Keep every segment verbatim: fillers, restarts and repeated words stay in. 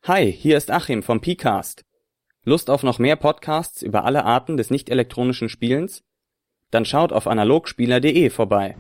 Hi, hier ist Achim vom P-Cast. Lust auf noch mehr Podcasts über alle Arten des nicht-elektronischen Spielens? Dann schaut auf analogspieler punkt de vorbei.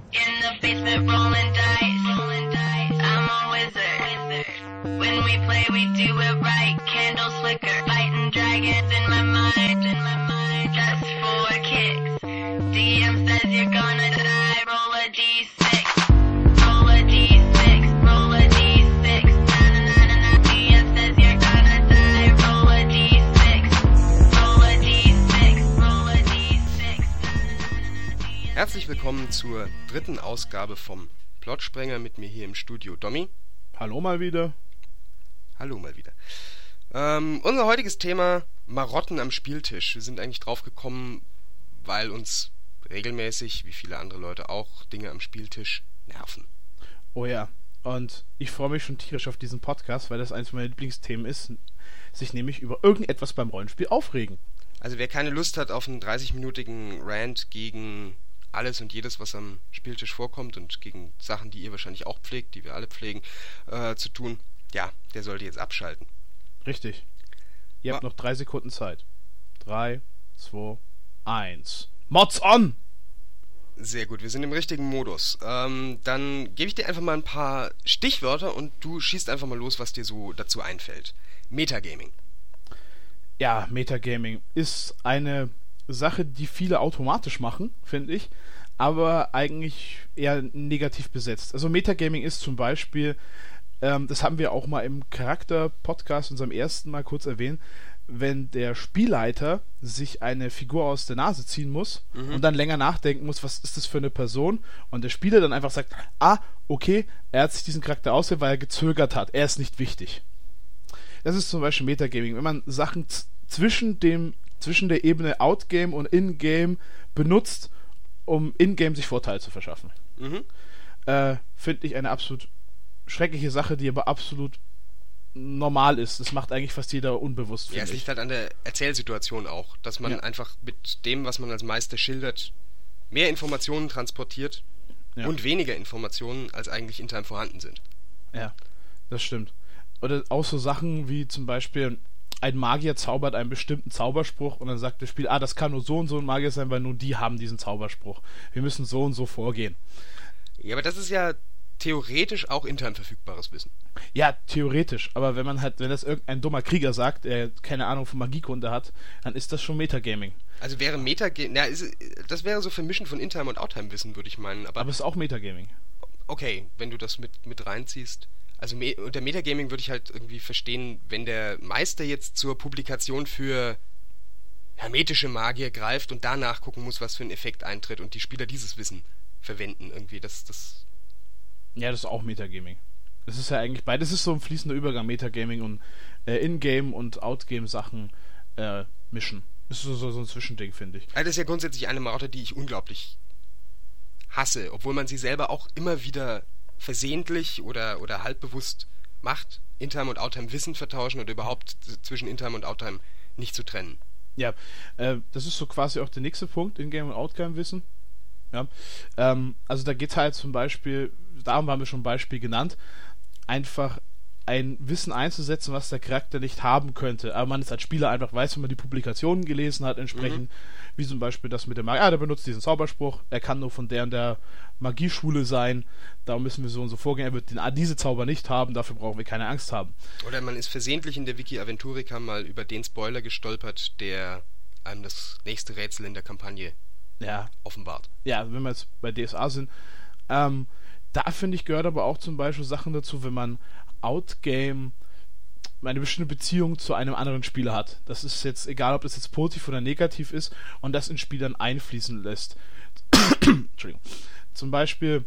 Herzlich willkommen zur dritten Ausgabe vom Plotsprenger, mit mir hier im Studio Domi. Hallo mal wieder. Hallo mal wieder. Ähm, unser heutiges Thema: Marotten am Spieltisch. Wir sind eigentlich drauf gekommen, weil uns regelmäßig, wie viele andere Leute auch, Dinge am Spieltisch nerven. Oh ja, und ich freue mich schon tierisch auf diesen Podcast, weil das eines meiner Lieblingsthemen ist, sich nämlich über irgendetwas beim Rollenspiel aufregen. Also wer keine Lust hat auf einen dreißig-minütigen Rant gegen alles und jedes, was am Spieltisch vorkommt und gegen Sachen, die ihr wahrscheinlich auch pflegt, die wir alle pflegen, äh, zu tun, ja, der sollte jetzt abschalten. Richtig. Ihr habt Ma- noch drei Sekunden Zeit. Drei, zwei, eins. Mods on! Sehr gut, wir sind im richtigen Modus. Ähm, dann gebe ich dir einfach mal ein paar Stichwörter und du schießt einfach mal los, was dir so dazu einfällt. Metagaming. Ja, Metagaming ist eine Sache, die viele automatisch machen, finde ich, aber eigentlich eher negativ besetzt. Also Metagaming ist zum Beispiel, ähm, das haben wir auch mal im Charakter-Podcast, unserem ersten Mal kurz erwähnt, wenn der Spielleiter sich eine Figur aus der Nase ziehen muss mhm. und dann länger nachdenken muss, was ist das für eine Person, und der Spieler dann einfach sagt, ah, okay, er hat sich diesen Charakter ausgewählt, weil er gezögert hat, er ist nicht wichtig. Das ist zum Beispiel Metagaming, wenn man Sachen z- zwischen dem zwischen der Ebene Outgame und Ingame benutzt, um Ingame sich Vorteile zu verschaffen. Mhm. Äh, finde ich eine absolut schreckliche Sache, die aber absolut normal ist. Das macht eigentlich fast jeder unbewusst. Ja, es liegt halt an der Erzählsituation auch, dass man ja. einfach mit dem, was man als Meister schildert, mehr Informationen transportiert ja. und weniger Informationen, als eigentlich intern vorhanden sind. Ja, das stimmt. Oder auch so Sachen wie zum Beispiel, ein Magier zaubert einen bestimmten Zauberspruch und dann sagt das Spiel, ah, das kann nur so und so ein Magier sein, weil nur die haben diesen Zauberspruch. Wir müssen so und so vorgehen. Ja, aber das ist ja theoretisch auch intern verfügbares Wissen. Ja, theoretisch. Aber wenn man halt, wenn das irgendein dummer Krieger sagt, der keine Ahnung von Magiekunde hat, dann ist das schon Metagaming. Also wäre Metagaming, ja, ist, das wäre so Vermischen von Intime und Outtime-Wissen, würde ich meinen. Aber, aber es ist auch Metagaming. Okay, wenn du das mit, mit reinziehst. Also me- unter Metagaming würde ich halt irgendwie verstehen, wenn der Meister jetzt zur Publikation für hermetische Magier greift und danach gucken muss, was für ein Effekt eintritt und die Spieler dieses Wissen verwenden irgendwie. Das, das ja, das ist auch Metagaming. Das ist ja eigentlich beides, ist so ein fließender Übergang, Metagaming und äh, In-Game und Out-Game-Sachen äh, mischen. Das ist so, so, so ein Zwischending, finde ich. Also das ist ja grundsätzlich eine Marotte, die ich unglaublich hasse, obwohl man sie selber auch immer wieder versehentlich oder, oder halbbewusst macht, Intime und Outtime Wissen vertauschen oder überhaupt zwischen Intime und Outtime nicht zu trennen. Ja, äh, das ist so quasi auch der nächste Punkt, In-Game und Outgame Wissen. Ja, ähm, also da geht es halt zum Beispiel, darum haben wir schon ein Beispiel genannt, einfach ein Wissen einzusetzen, was der Charakter nicht haben könnte, aber man es als Spieler einfach weiß, wenn man die Publikationen gelesen hat, entsprechend, mhm. wie zum Beispiel das mit dem Magie, ah, der benutzt diesen Zauberspruch, er kann nur von der und der Magieschule sein, da müssen wir so und so vorgehen, er wird den, ah, diese Zauber nicht haben, dafür brauchen wir keine Angst haben. Oder man ist versehentlich in der Wiki Aventurica mal über den Spoiler gestolpert, der einem das nächste Rätsel in der Kampagne ja. offenbart. Ja, wenn wir jetzt bei D S A sind, ähm, da finde ich, gehört aber auch zum Beispiel Sachen dazu, wenn man Outgame eine bestimmte Beziehung zu einem anderen Spieler hat. Das ist jetzt egal, ob das jetzt positiv oder negativ ist und das in Spielern einfließen lässt. Entschuldigung. Zum Beispiel,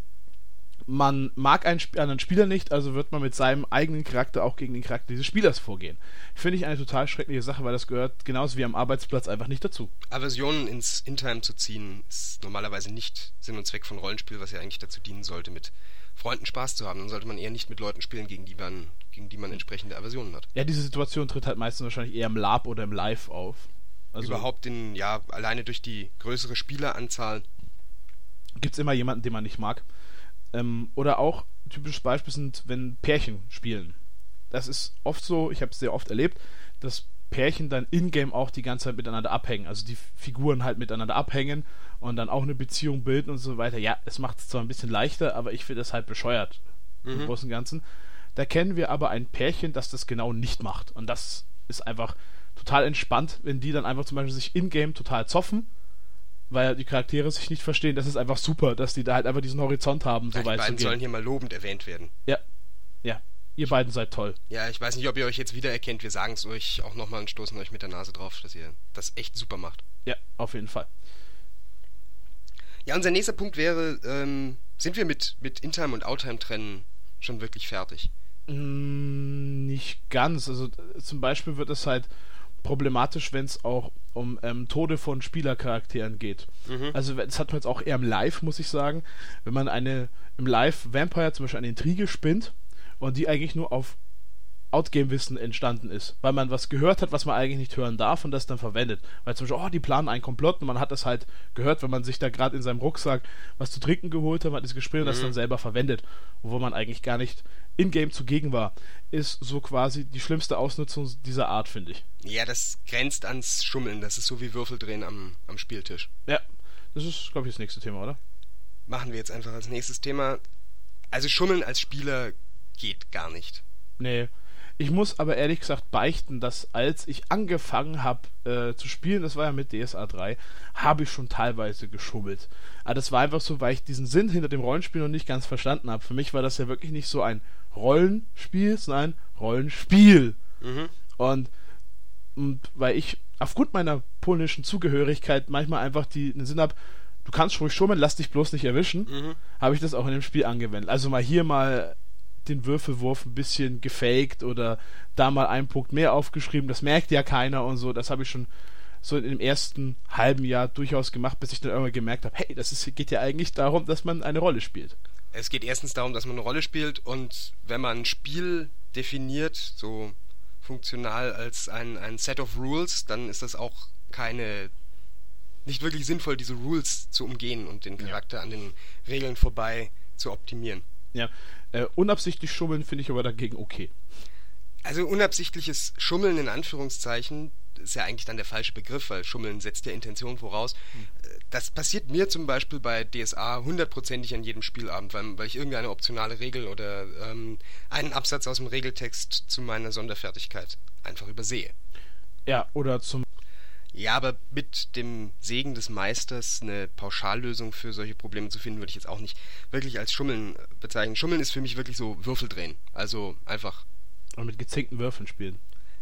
man mag einen Sp- anderen Spieler nicht, also wird man mit seinem eigenen Charakter auch gegen den Charakter dieses Spielers vorgehen. Finde ich eine total schreckliche Sache, weil das gehört genauso wie am Arbeitsplatz einfach nicht dazu. Aversionen ins Intime zu ziehen, ist normalerweise nicht Sinn und Zweck von Rollenspiel, was ja eigentlich dazu dienen sollte, mit Freunden Spaß zu haben. Dann sollte man eher nicht mit Leuten spielen, gegen die man, gegen die man entsprechende Aversionen hat. Ja, diese Situation tritt halt meistens wahrscheinlich eher im Lab oder im Live auf. Also überhaupt in, ja, alleine durch die größere Spieleranzahl gibt es immer jemanden, den man nicht mag. Ähm, oder auch, typisches Beispiel sind, wenn Pärchen spielen. das ist oft so, ich habe es sehr oft erlebt, dass Pärchen dann in-game auch die ganze Zeit miteinander abhängen. Also die Figuren halt miteinander abhängen und dann auch eine Beziehung bilden und so weiter. Ja, es macht es zwar ein bisschen leichter, aber ich finde es halt bescheuert mhm. im Großen und Ganzen. Da kennen wir aber ein Pärchen, das das genau nicht macht. Und das ist einfach total entspannt, wenn die dann einfach zum Beispiel sich in-game total zoffen, weil die Charaktere sich nicht verstehen. Das ist einfach super, dass die da halt einfach diesen Horizont haben, so ja, weit die beiden zu gehen. sollen hier mal lobend erwähnt werden. Ja, ja. Ihr beiden seid toll. Ja, ich weiß nicht, ob ihr euch jetzt wiedererkennt. Wir sagen es euch auch nochmal und stoßen euch mit der Nase drauf, dass ihr das echt super macht. Ja, auf jeden Fall. Ja, unser nächster Punkt wäre, ähm, sind wir mit, mit In-Time und Out-Time-Trennen schon wirklich fertig? Mm, nicht ganz. Also zum Beispiel wird es halt problematisch, wenn es auch um ähm, Tode von Spielercharakteren geht. Mhm. Also das hat man jetzt auch eher im Live, muss ich sagen. Wenn man eine im Live Vampire zum Beispiel eine Intrige spinnt und die eigentlich nur auf Outgame-Wissen entstanden ist, weil man was gehört hat, was man eigentlich nicht hören darf und das dann verwendet. Weil zum Beispiel, oh, die planen einen Komplott und man hat das halt gehört, wenn man sich da gerade in seinem Rucksack was zu trinken geholt hat, man hat das gespielt und mhm. das dann selber verwendet, wo man eigentlich gar nicht in-game zugegen war, ist so quasi die schlimmste Ausnutzung dieser Art, finde ich. Ja, das grenzt ans Schummeln, das ist so wie Würfeldrehen am, am Spieltisch. Ja, das ist, glaube ich, das nächste Thema, oder? Machen wir jetzt einfach als nächstes Thema. Also Schummeln als Spieler geht gar nicht. Nee. Ich muss aber ehrlich gesagt beichten, dass als ich angefangen habe äh, zu spielen, das war ja mit D S A drei, habe ich schon teilweise geschummelt. Aber das war einfach so, weil ich diesen Sinn hinter dem Rollenspiel noch nicht ganz verstanden habe. Für mich war das ja wirklich nicht so ein Rollenspiel, sondern ein Rollenspiel. Mhm. Und, und weil ich aufgrund meiner polnischen Zugehörigkeit manchmal einfach die, den Sinn habe, du kannst ruhig schummeln, lass dich bloß nicht erwischen, mhm. habe ich das auch in dem Spiel angewendet. Also mal hier mal den Würfelwurf ein bisschen gefaked oder da mal einen Punkt mehr aufgeschrieben, das merkt ja keiner und so, das habe ich schon so im ersten halben Jahr durchaus gemacht, bis ich dann irgendwann gemerkt habe, hey, das ist, geht ja eigentlich darum, dass man eine Rolle spielt. Es geht erstens darum, dass man eine Rolle spielt und wenn man ein Spiel definiert, so funktional als ein, ein Set of Rules, dann ist das auch keine, nicht wirklich sinnvoll, diese Rules zu umgehen und den Charakter ja. an den Regeln vorbei zu optimieren. Ja, äh, unabsichtlich schummeln finde ich aber dagegen okay. Also unabsichtliches Schummeln in Anführungszeichen ist ja eigentlich dann der falsche Begriff, weil Schummeln setzt ja Intention voraus. Hm. Das passiert mir zum Beispiel bei D S A hundertprozentig an jedem Spielabend, weil, weil ich irgendeine optionale Regel oder ähm, einen Absatz aus dem Regeltext zu meiner Sonderfertigkeit einfach übersehe. Ja, oder zum Ja, aber mit dem Segen des Meisters eine Pauschallösung für solche Probleme zu finden, würde ich jetzt auch nicht wirklich als Schummeln bezeichnen. Schummeln ist für mich wirklich so Würfeldrehen. Also einfach... Und mit gezinkten Würfeln spielen.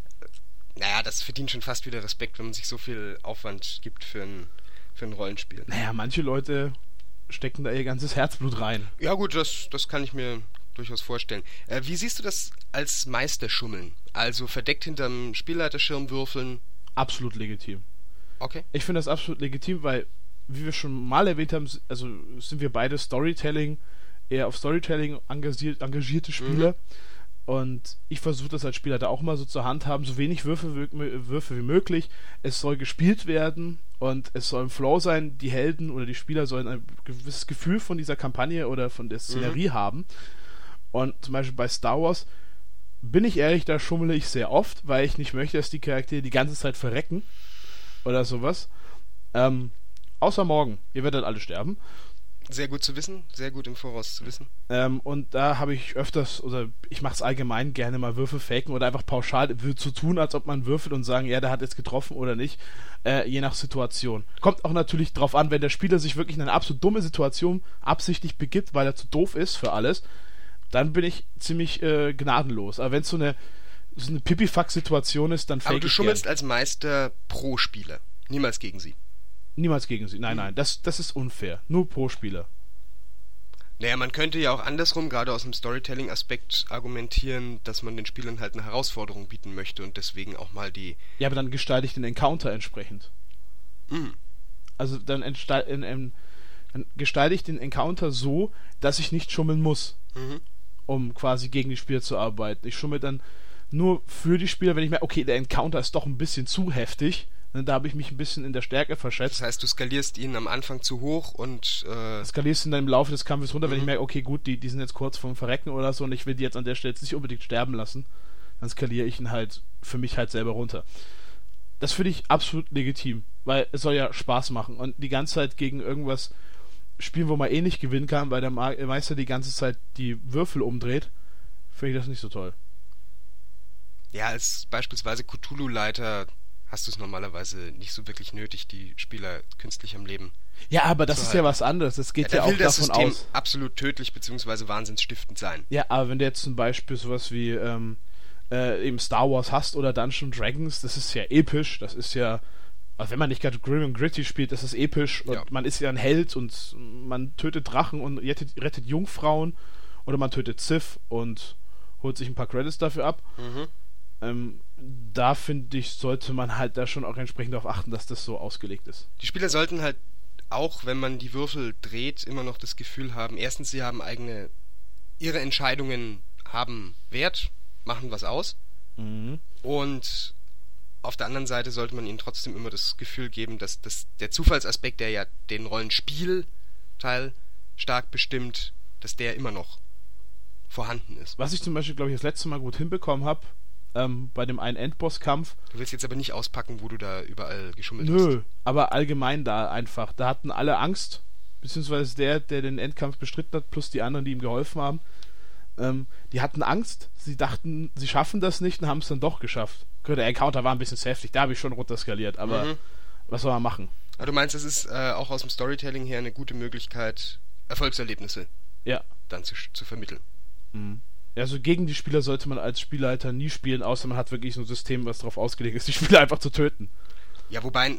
Naja, das verdient schon fast wieder Respekt, wenn man sich so viel Aufwand gibt für ein, für ein Rollenspiel. Naja, manche Leute stecken da ihr ganzes Herzblut rein. Ja gut, das, das kann ich mir durchaus vorstellen. Äh, wie siehst du das als Meisterschummeln? Also verdeckt hinterm Spielleiterschirm würfeln? Absolut legitim. Okay. Ich finde das absolut legitim, weil, wie wir schon mal erwähnt haben, also sind wir beide Storytelling, eher auf Storytelling engagiert, engagierte Spieler. Mhm. Und ich versuche das als Spieler da auch mal so zur Hand haben, so wenig Würfe, Würfe wie möglich. Es soll gespielt werden und es soll ein Flow sein. Die Helden oder die Spieler sollen ein gewisses Gefühl von dieser Kampagne oder von der Szenerie mhm. haben. Und zum Beispiel bei Star Wars bin ich ehrlich, da schummele ich sehr oft, weil ich nicht möchte, dass die Charaktere die ganze Zeit verrecken oder sowas. Ähm, außer morgen. Ihr werdet alle sterben. Sehr gut zu wissen, sehr gut im Voraus zu wissen. Ähm, und da habe ich öfters, oder ich mache es allgemein gerne mal Würfel faken oder einfach pauschal zu tun, als ob man würfelt und sagen, ja, der hat jetzt getroffen oder nicht, äh, je nach Situation. Kommt auch natürlich drauf an, wenn der Spieler sich wirklich in eine absolut dumme Situation absichtlich begibt, weil er zu doof ist für alles, dann bin ich ziemlich äh, gnadenlos. Aber wenn es so eine, so eine Pipifax-Situation ist, dann fake ich Aber du schummelst gern. Als Meister pro Spieler, niemals gegen sie. Niemals gegen sie. Nein, nein, das, das ist unfair. Nur pro Spieler. Naja, man könnte ja auch andersrum, gerade aus dem Storytelling-Aspekt argumentieren, dass man den Spielern halt eine Herausforderung bieten möchte und deswegen auch mal die... Ja, aber dann gestalte ich den Encounter entsprechend. Mhm. Also dann, entsta- in, in, dann gestalte ich den Encounter so, dass ich nicht schummeln muss, mhm. um quasi gegen die Spieler zu arbeiten. Ich schummel dann nur für die Spieler, wenn ich merke, okay, der Encounter ist doch ein bisschen zu heftig. Da habe ich mich ein bisschen in der Stärke verschätzt. Das heißt, du skalierst ihn am Anfang zu hoch und... Äh skalierst ihn dann im Laufe des Kampfes runter, mhm. wenn ich merke, okay, gut, die, die sind jetzt kurz vorm Verrecken oder so und ich will die jetzt an der Stelle jetzt nicht unbedingt sterben lassen. dann skaliere ich ihn halt für mich halt selber runter. Das finde ich absolut legitim, weil es soll ja Spaß machen und die ganze Zeit gegen irgendwas spielen, wo man eh nicht gewinnen kann, weil der Meister die ganze Zeit die Würfel umdreht, finde ich das nicht so toll. Ja, als beispielsweise Cthulhu-Leiter hast du es normalerweise nicht so wirklich nötig, die Spieler künstlich am Leben. Ja, aber das zu ist halten. Ja was anderes. Das geht ja, ja, will auch das davon System aus. absolut tödlich bzw. wahnsinnsstiftend sein. Ja, aber wenn du jetzt zum Beispiel sowas wie ähm, äh, eben Star Wars hast oder Dungeons Dragons, das ist ja episch. Das ist ja, also wenn man nicht gerade Grim and Gritty spielt, das ist episch. Und ja. man ist ja ein Held und man tötet Drachen und rettet, rettet Jungfrauen oder man tötet Sith und holt sich ein paar Credits dafür ab. Mhm. Ähm, da finde ich, sollte man halt da schon auch entsprechend darauf achten, dass das so ausgelegt ist. Die Spieler sollten halt auch, wenn man die Würfel dreht, immer noch das Gefühl haben, erstens, sie haben eigene, ihre Entscheidungen haben Wert, machen was aus. Mhm. Und auf der anderen Seite sollte man ihnen trotzdem immer das Gefühl geben, dass, dass der Zufallsaspekt, der ja den Rollenspielteil stark bestimmt, dass der immer noch vorhanden ist. Was ich zum Beispiel, glaube ich, das letzte Mal gut hinbekommen habe, ähm, bei dem einen Endbosskampf. Du willst jetzt aber nicht auspacken, wo du da überall geschummelt hast. Nö, aber allgemein da einfach. Da hatten alle Angst, beziehungsweise der, der den Endkampf bestritten hat, plus die anderen, die ihm geholfen haben. Ähm, die hatten Angst, sie dachten, sie schaffen das nicht und haben es dann doch geschafft. Der Encounter war ein bisschen heftig, da habe ich schon runterskaliert, aber Mhm. was soll man machen? Aber du meinst, es ist äh, auch aus dem Storytelling her eine gute Möglichkeit, Erfolgserlebnisse Ja. dann zu, zu vermitteln. Mhm. Also gegen die Spieler sollte man als Spielleiter nie spielen, außer man hat wirklich so ein System, was darauf ausgelegt ist, die Spieler einfach zu töten. Ja, wobei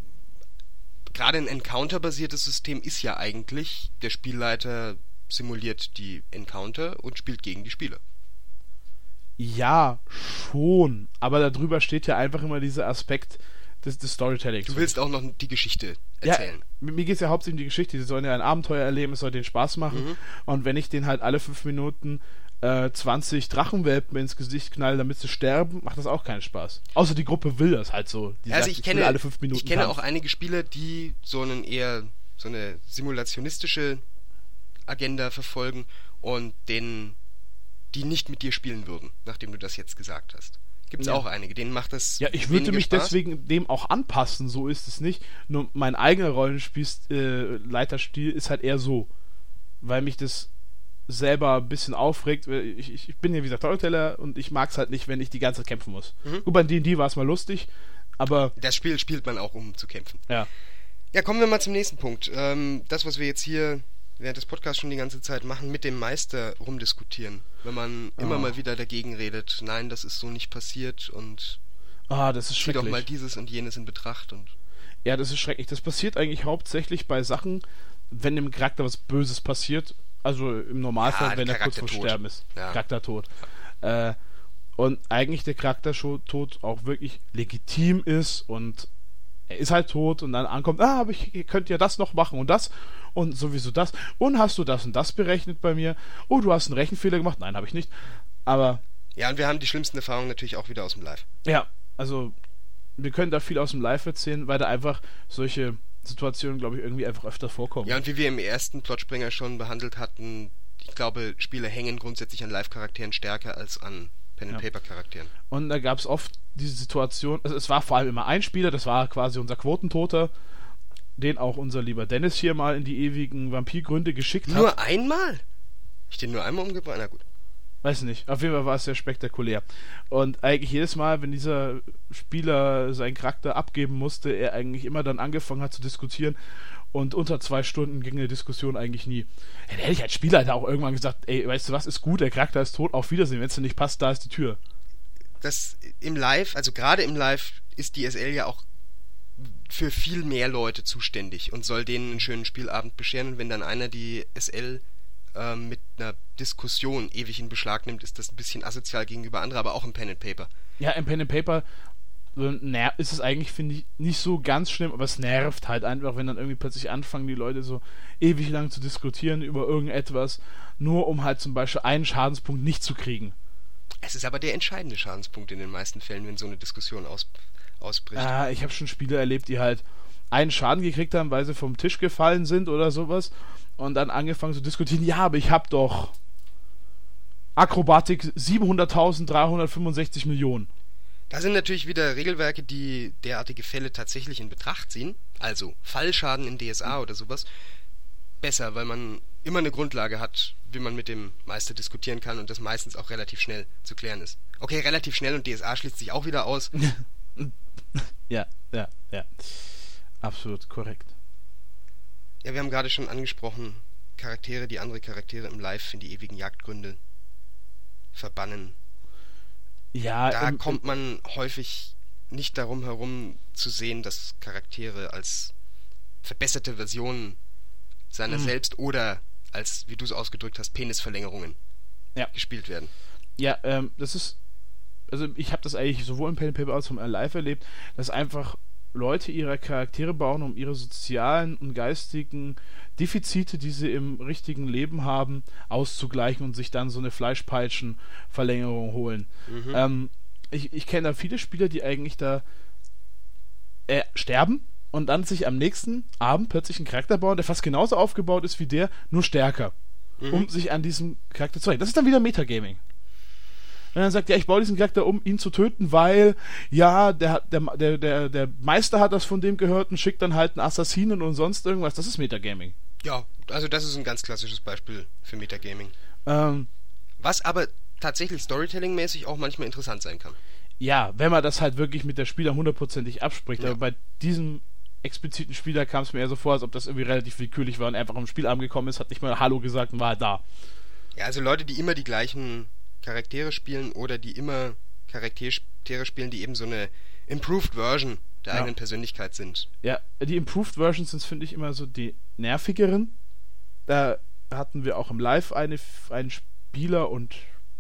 gerade ein Encounter-basiertes System ist ja eigentlich, der Spielleiter simuliert die Encounter und spielt gegen die Spieler. Ja, schon. Aber darüber steht ja einfach immer dieser Aspekt des, des Storytellings. Du willst auch noch die Geschichte erzählen. Ja, mir geht es ja hauptsächlich um die Geschichte. Sie sollen ja ein Abenteuer erleben, es soll denen Spaß machen. Mhm. Und wenn ich denen halt alle fünf Minuten äh, zwanzig Drachenwelpen ins Gesicht knall, damit sie sterben, macht das auch keinen Spaß. Außer die Gruppe will das halt so. Die Also sagt, ich kenne, will alle fünf Minuten ich kenne Kampf. auch einige Spieler, die so einen eher so eine simulationistische Agenda verfolgen und denen die nicht mit dir spielen würden, nachdem du das jetzt gesagt hast. Gibt es Ja. auch einige, denen macht das Ja, ich würde weniger mich Spaß. deswegen dem auch anpassen, so ist es nicht. Nur mein eigener Rollenspiel-Leiterstil äh, ist halt eher so, weil mich das selber ein bisschen aufregt. Ich, ich, ich bin ja wie gesagt Storyteller und ich mag es halt nicht, wenn ich die ganze Zeit kämpfen muss. Mhm. Gut, bei D und D war es mal lustig, aber Das Spiel spielt man auch, um zu kämpfen. ja. Ja, kommen wir mal zum nächsten Punkt. Ähm, das, was wir jetzt hier während des Podcasts schon die ganze Zeit machen, mit dem Meister rumdiskutieren. Wenn man Oh. immer mal wieder dagegen redet, nein, das ist so nicht passiert und Ah, das ist zieh doch schrecklich. mal dieses und jenes in Betracht. Und Ja, das ist schrecklich. Das passiert eigentlich hauptsächlich bei Sachen, wenn dem Charakter was Böses passiert. Also im Normalfall, Ja, wenn er kurz vor Charaktertod. Sterben ist. Ja. Charaktertod. Äh, und eigentlich der Charaktertod auch wirklich legitim ist und er ist halt tot und dann ankommt, ah, aber ich, ihr könnt ja das noch machen und das und sowieso das. Und hast du das und das berechnet bei mir? Oh, du hast einen Rechenfehler gemacht? Nein, habe ich nicht. Aber ja, und wir haben die schlimmsten Erfahrungen natürlich auch wieder aus dem Live. ja, also wir können da viel aus dem Live erzählen, weil da einfach solche Situationen, glaube ich, irgendwie einfach öfter vorkommen. Ja, und wie wir im ersten Plotspringer schon behandelt hatten, ich glaube, Spiele hängen grundsätzlich an Live-Charakteren stärker als an Pen-and-Paper-Charakteren. Und da gab es oft diese Situation, also es war vor allem immer ein Spieler, das war quasi unser Quotentoter, den auch unser lieber Dennis hier mal in die ewigen Vampirgründe geschickt hat. Nur einmal? Ich den nur einmal umgebracht? Na gut. Weiß nicht, auf jeden Fall war es sehr spektakulär. Und eigentlich jedes Mal, wenn dieser Spieler seinen Charakter abgeben musste, er eigentlich immer dann angefangen hat zu diskutieren und unter zwei Stunden ging eine Diskussion eigentlich nie. Ja, da hätte ich als Spieler auch irgendwann gesagt, ey, weißt du was, ist gut, der Charakter ist tot, auf Wiedersehen, wenn es dir nicht passt, da ist die Tür. Das im Live, also gerade im Live, ist die S L ja auch für viel mehr Leute zuständig und soll denen einen schönen Spielabend bescheren. Und wenn dann einer die S L ähm, mit einer Diskussion ewig in Beschlag nimmt, ist das ein bisschen asozial gegenüber anderen, aber auch im Pen and Paper. Ja, im Pen and Paper ner- ist es eigentlich, finde ich, nicht so ganz schlimm, aber es nervt halt einfach, wenn dann irgendwie plötzlich anfangen, die Leute so ewig lang zu diskutieren über irgendetwas, nur um halt zum Beispiel einen Schadenspunkt nicht zu kriegen. Es ist aber der entscheidende Schadenspunkt in den meisten Fällen, wenn so eine Diskussion aus, ausbricht. Ah, ich habe schon Spieler erlebt, die halt einen Schaden gekriegt haben, weil sie vom Tisch gefallen sind oder sowas und dann angefangen zu diskutieren, ja, aber ich habe doch Akrobatik siebenhunderttausenddreihundertfünfundsechzig Millionen. Da sind natürlich wieder Regelwerke, die derartige Fälle tatsächlich in Betracht ziehen, also Fallschaden in D S A oder sowas, besser, weil man immer eine Grundlage hat, wie man mit dem Meister diskutieren kann und das meistens auch relativ schnell zu klären ist. Okay, relativ schnell und D S A schließt sich auch wieder aus. Ja, ja, ja. Absolut korrekt. Ja, wir haben gerade schon angesprochen, Charaktere, die andere Charaktere im Live in die ewigen Jagdgründe verbannen. Ja, Da ähm, kommt man häufig nicht darum herum zu sehen, dass Charaktere als verbesserte Versionen seiner Mhm. selbst oder als, wie du es ausgedrückt hast, Penisverlängerungen Ja. gespielt werden. Ja, ähm, das ist, also ich habe das eigentlich sowohl im Pen and Paper als auch im Live erlebt, dass einfach Leute ihre Charaktere bauen, um ihre sozialen und geistigen Defizite, die sie im richtigen Leben haben, auszugleichen und sich dann so eine Fleischpeitschen-Verlängerung holen. Mhm. Ähm, ich ich kenne da viele Spieler, die eigentlich da äh, sterben und dann sich am nächsten Abend plötzlich einen Charakter bauen, der fast genauso aufgebaut ist wie der, nur stärker, Mhm. um sich an diesem Charakter zu halten. Das ist dann wieder Metagaming. Und dann sagt er, ja, ich baue diesen Charakter, um ihn zu töten, weil, ja, der, der, der, der, der Meister hat das von dem gehört und schickt dann halt einen Assassinen und sonst irgendwas. Das ist Metagaming. Ja, also das ist ein ganz klassisches Beispiel für Metagaming. Ähm, Was aber tatsächlich Storytelling-mäßig auch manchmal interessant sein kann. ja, wenn man das halt wirklich mit der Spieler hundertprozentig abspricht. Ja. Aber bei diesem expliziten Spieler kam es mir eher so vor, als ob das irgendwie relativ willkürlich war und einfach am Spielabend gekommen ist, hat nicht mal Hallo gesagt und war halt da. Ja, also Leute, die immer die gleichen Charaktere spielen oder die immer Charaktere spielen, die eben so eine Improved Version der Ja. eigenen Persönlichkeit sind. Ja, die Improved Versions sind, finde ich, immer so die nervigeren. Da hatten wir auch im Live eine, einen Spieler und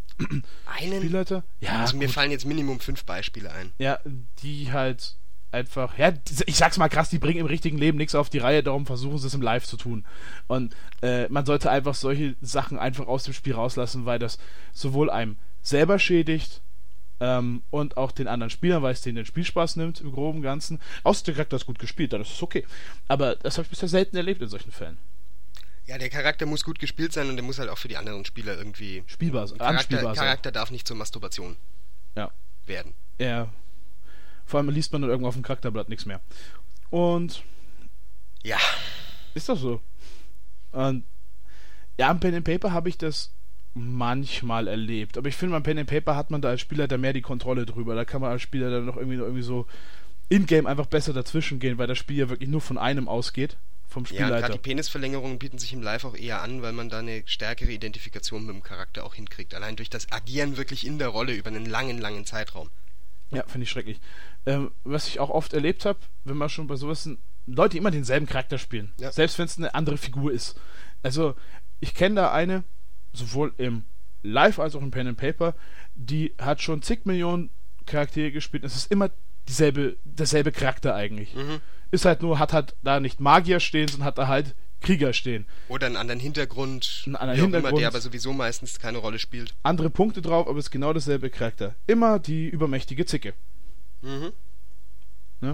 Einen? Spielleiter. Ja, Also mir gut. fallen jetzt Minimum fünf Beispiele ein. Ja, die halt einfach, ja, diese- ich sag's mal krass, die bringen im richtigen Leben nichts auf die Reihe, darum versuchen sie es im Live zu tun. Und äh, man sollte einfach solche Sachen einfach aus dem Spiel rauslassen, weil das sowohl einem selber schädigt ähm, und auch den anderen Spielern, weil es denen den Spielspaß nimmt, im groben und Ganzen. Außer der Charakter ist gut gespielt, dann ist es okay. Aber das habe ich bisher selten erlebt in solchen Fällen. Ja, der Charakter muss gut gespielt sein und der muss halt auch für die anderen Spieler irgendwie... Spielbar, Charakter, anspielbar sein. Charakter darf nicht zur Masturbation Ja. werden. Ja. Vor allem liest man dann irgendwo auf dem Charakterblatt nichts mehr. Und Ja. ist das so? Und ja, im Pen and Paper habe ich das manchmal erlebt. Aber ich finde, beim Pen and Paper hat man da als Spieler da mehr die Kontrolle drüber. Da kann man als Spieler dann noch irgendwie, irgendwie so in-game einfach besser dazwischen gehen, weil das Spiel ja wirklich nur von einem ausgeht. Vom Ja, und Spielleiter. gerade die Penisverlängerungen bieten sich im Live auch eher an, weil man da eine stärkere Identifikation mit dem Charakter auch hinkriegt. Allein durch das Agieren wirklich in der Rolle über einen langen, langen Zeitraum. Ja, finde ich schrecklich. Ähm, was ich auch oft erlebt habe, wenn man schon bei sowas sind, Leute, die immer denselben Charakter spielen. Ja. Selbst wenn es eine andere Figur ist. Also, ich kenne da eine, sowohl im Live als auch im Pen and Paper, die hat schon zig Millionen Charaktere gespielt. Es ist immer dieselbe, derselbe Charakter eigentlich. Mhm. Ist halt nur, hat halt da nicht Magier stehen, sondern hat da halt Krieger stehen. Oder einen anderen Hintergrund, Einen anderen wie auch immer, Hintergrund. der aber sowieso meistens keine Rolle spielt. Andere Punkte drauf, aber es ist genau dasselbe Charakter. Immer die übermächtige Zicke. Mhm. Ne?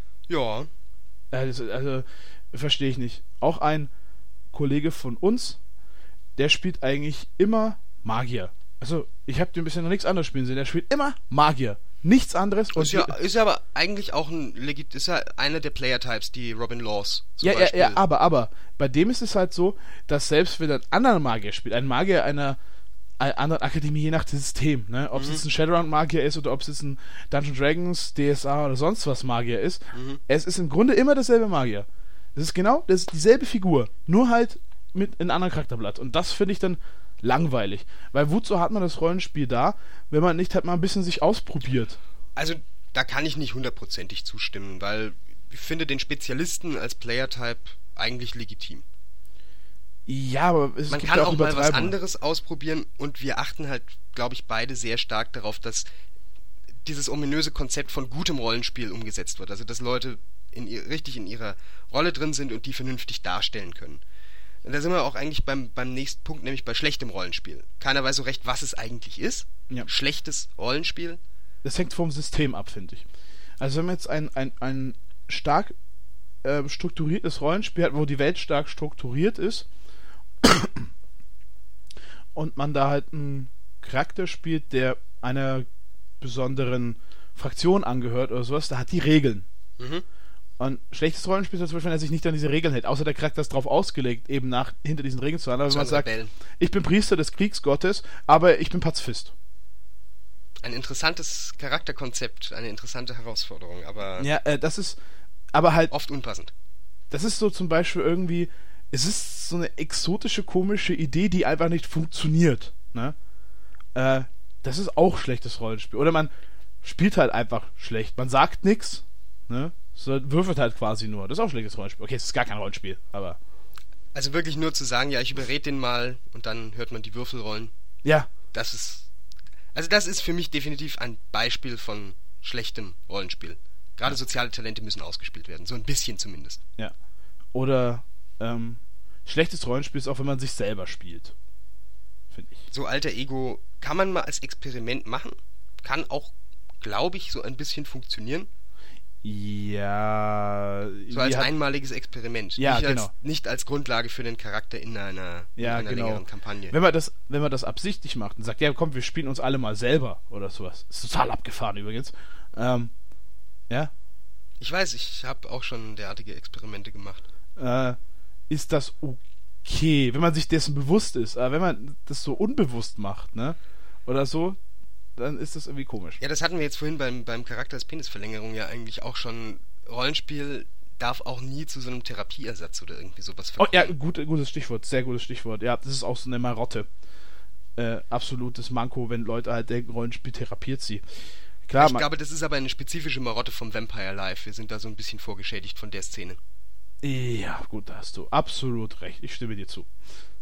Ja. Also, also verstehe ich nicht. Auch ein Kollege von uns, der spielt eigentlich immer Magier. Also, ich habe den bisher noch nichts anderes spielen sehen. Der spielt immer Magier. Nichts anderes. Und Ist ja, ist ja aber eigentlich auch ein legit, ist ja einer der Player-Types, die Robin Laws zum ja, ja, Beispiel. ja, aber, aber, bei dem ist es halt so, dass selbst wenn er einen anderen Magier spielt, ein Magier einer, einer anderen Akademie, je nach System, ne? Ob es Mhm. jetzt ein Shadowrun-Magier ist oder ob es jetzt ein Dungeons Dragons, D S A oder sonst was Magier ist, Mhm. es ist im Grunde immer dasselbe Magier. Das ist genau, das ist dieselbe Figur, nur halt mit einem anderen Charakterblatt. Und das finde ich dann langweilig. Weil wozu hat man das Rollenspiel da, wenn man nicht halt mal ein bisschen sich ausprobiert? Also, da kann ich nicht hundertprozentig zustimmen, weil ich finde den Spezialisten als Player-Type eigentlich legitim. Ja, aber es Man gibt kann ja auch mal was Übertreibungen. anderes ausprobieren und wir achten halt, glaube ich, beide sehr stark darauf, dass dieses ominöse Konzept von gutem Rollenspiel umgesetzt wird. Also, dass Leute in ihr, richtig in ihrer Rolle drin sind und die vernünftig darstellen können. Und da sind wir auch eigentlich beim, beim nächsten Punkt, nämlich bei schlechtem Rollenspiel. Keiner weiß so recht, was es eigentlich ist. Ja. Schlechtes Rollenspiel. Das hängt vom System ab, finde ich. Also wenn man jetzt ein, ein, ein stark äh, strukturiertes Rollenspiel hat, wo die Welt stark strukturiert ist und man da halt einen Charakter spielt, der einer besonderen Fraktion angehört oder sowas, da hat die Regeln. Mhm. Und schlechtes Rollenspiel ist zum Beispiel, wenn er sich nicht an diese Regeln hält, außer der Charakter ist drauf ausgelegt, eben nach hinter diesen Regeln zu handeln. Aber wenn man sagt, Rebellen. ich bin Priester des Kriegsgottes, aber ich bin Pazifist. Ein interessantes Charakterkonzept, eine interessante Herausforderung, aber Ja, äh, das ist aber halt, oft unpassend. das ist so zum Beispiel irgendwie, es ist so eine exotische, komische Idee, die einfach nicht funktioniert. Ne? Äh, das ist auch schlechtes Rollenspiel. Oder man spielt halt einfach schlecht. Man sagt nichts, ne? So würfelt halt quasi nur. Das ist auch schlechtes Rollenspiel. Okay, es ist gar kein Rollenspiel, aber Also wirklich nur zu sagen, ja, ich überrede den mal und dann hört man die Würfel rollen. ja, Das ist. Also das ist für mich definitiv ein Beispiel von schlechtem Rollenspiel. Gerade soziale Talente müssen ausgespielt werden. So ein bisschen zumindest. ja. Oder ähm, schlechtes Rollenspiel ist auch, wenn man sich selber spielt. Finde ich. So alter Ego kann man mal als Experiment machen. Kann auch, glaube ich, so ein bisschen funktionieren. Ja. So als hat, einmaliges Experiment. Ja, nicht, genau. als, nicht als Grundlage für den Charakter in einer, Ja, in einer genau. längeren Kampagne. Wenn man das, wenn man das absichtlich macht und sagt, ja komm, wir spielen uns alle mal selber oder sowas. Ist total abgefahren übrigens. Ähm, ja. Ich weiß, ich habe auch schon derartige Experimente gemacht. Äh, ist das okay, wenn man sich dessen bewusst ist. Aber wenn man das so unbewusst macht, ne? Oder so, dann ist das irgendwie komisch. Ja, das hatten wir jetzt vorhin beim, beim Charakter als Penisverlängerung ja eigentlich auch schon. Rollenspiel darf auch nie zu so einem Therapieersatz oder irgendwie sowas Oh verkommen. ja, gut, gutes Stichwort, sehr gutes Stichwort. Ja, das ist auch so eine Marotte. Äh, absolutes Manko, wenn Leute halt denken, Rollenspiel therapiert sie. Klar, ich man, glaube, das ist aber eine spezifische Marotte vom Vampire Life. Wir sind da so ein bisschen vorgeschädigt von der Szene. ja, gut, da hast du absolut recht. Ich stimme dir zu.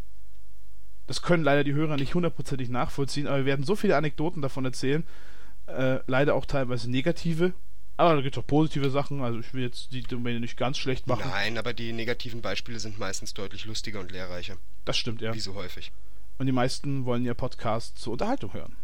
Das können leider die Hörer nicht hundertprozentig nachvollziehen, aber wir werden so viele Anekdoten davon erzählen. Äh, leider auch teilweise negative. Aber da gibt es auch positive Sachen. Also ich will jetzt die Domäne nicht ganz schlecht machen. Nein, aber die negativen Beispiele sind meistens deutlich lustiger und lehrreicher. Das stimmt, ja. Wie so häufig. Und die meisten wollen ja Podcasts zur Unterhaltung hören.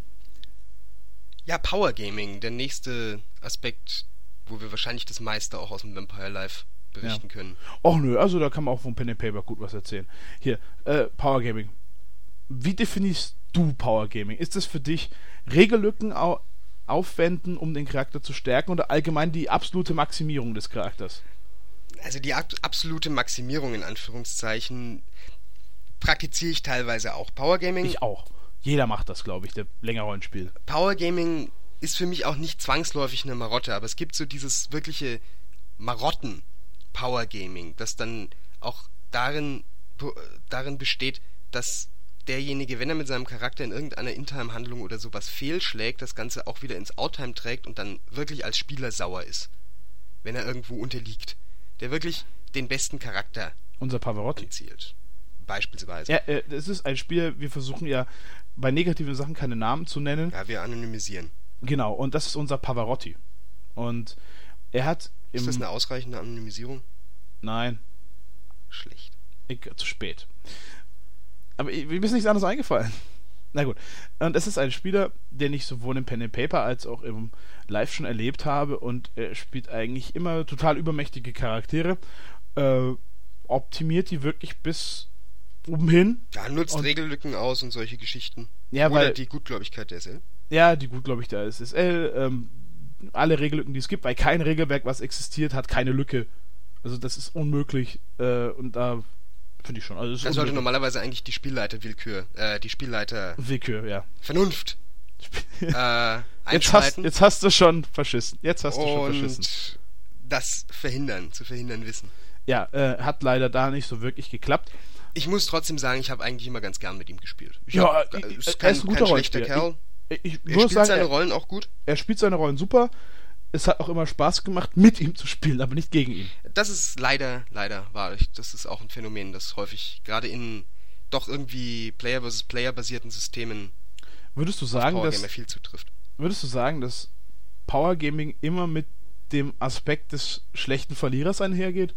Ja, Power Gaming, der nächste Aspekt, wo wir wahrscheinlich das meiste auch aus dem Vampire Life berichten Ja. können. Och nö, also da kann man auch vom Pen and Paper gut was erzählen. Hier, äh, Power Gaming. Wie definierst du Power Gaming? Ist das für dich Regellücken au- aufwenden, um den Charakter zu stärken, oder allgemein die absolute Maximierung des Charakters? Also die ab- absolute Maximierung in Anführungszeichen praktiziere ich teilweise auch. Power Gaming, Ich auch. Jeder macht das, glaube ich, der länger Rollenspiel. Power Gaming ist für mich auch nicht zwangsläufig eine Marotte, aber es gibt so dieses wirkliche Marotten Power Gaming, das dann auch darin, darin besteht, dass derjenige, wenn er mit seinem Charakter in irgendeiner In-Time-Handlung oder sowas fehlschlägt, das Ganze auch wieder ins Outtime trägt und dann wirklich als Spieler sauer ist, wenn er irgendwo unterliegt. Der wirklich den besten Charakter Unser Pavarotti. erzielt. Beispielsweise. Ja, äh, das ist ein Spiel, wir versuchen ja bei negativen Sachen keine Namen zu nennen. Ja, wir anonymisieren. Genau, und das ist unser Pavarotti. Und er hat im... Ist das eine ausreichende Anonymisierung? Nein, Schlecht. ich, zu spät. Aber ich, mir ist nichts anderes eingefallen. Na gut. Und es ist ein Spieler, den ich sowohl im Pen and Paper als auch im Live schon erlebt habe, und er spielt eigentlich immer total übermächtige Charaktere, äh, optimiert die wirklich bis oben hin. Ja, nutzt Und- Regellücken aus und solche Geschichten. Ja, Oder weil die Gutgläubigkeit der S L. Ja, die gut, glaube ich, da ist S L. Ähm, alle Regellücken, die es gibt, weil kein Regelwerk, was existiert, hat keine Lücke. Also das ist unmöglich. Äh, und da finde ich schon. Also es ist Dann sollte unmöglich. normalerweise eigentlich die Spielleiter-Willkür, äh, die Spielleiter-Vernunft Willkür, ja. äh, Jetzt hast, einschalten jetzt hast du schon verschissen. Jetzt hast du schon verschissen. und das verhindern, zu verhindern wissen. Ja, äh, hat leider da nicht so wirklich geklappt. Ich muss trotzdem sagen, ich habe eigentlich immer ganz gern mit ihm gespielt. Ich Ja, hab, ich- äh, ich- ist er kein, ist ein guter kein schlechter Rollenspieler. Kerl. Ich, ich Er muss spielt sagen, seine er, Rollen auch gut. er spielt seine Rollen super. Es hat auch immer Spaß gemacht, mit ihm zu spielen, aber nicht gegen ihn. Das ist leider, leider wahr. Ich- Das ist auch ein Phänomen, das häufig gerade in doch irgendwie Player versus Player basierten Systemen Würdest du sagen, Power dass Gamer viel zutrifft. würdest du sagen, dass Power Gaming immer mit dem Aspekt des schlechten Verlierers einhergeht?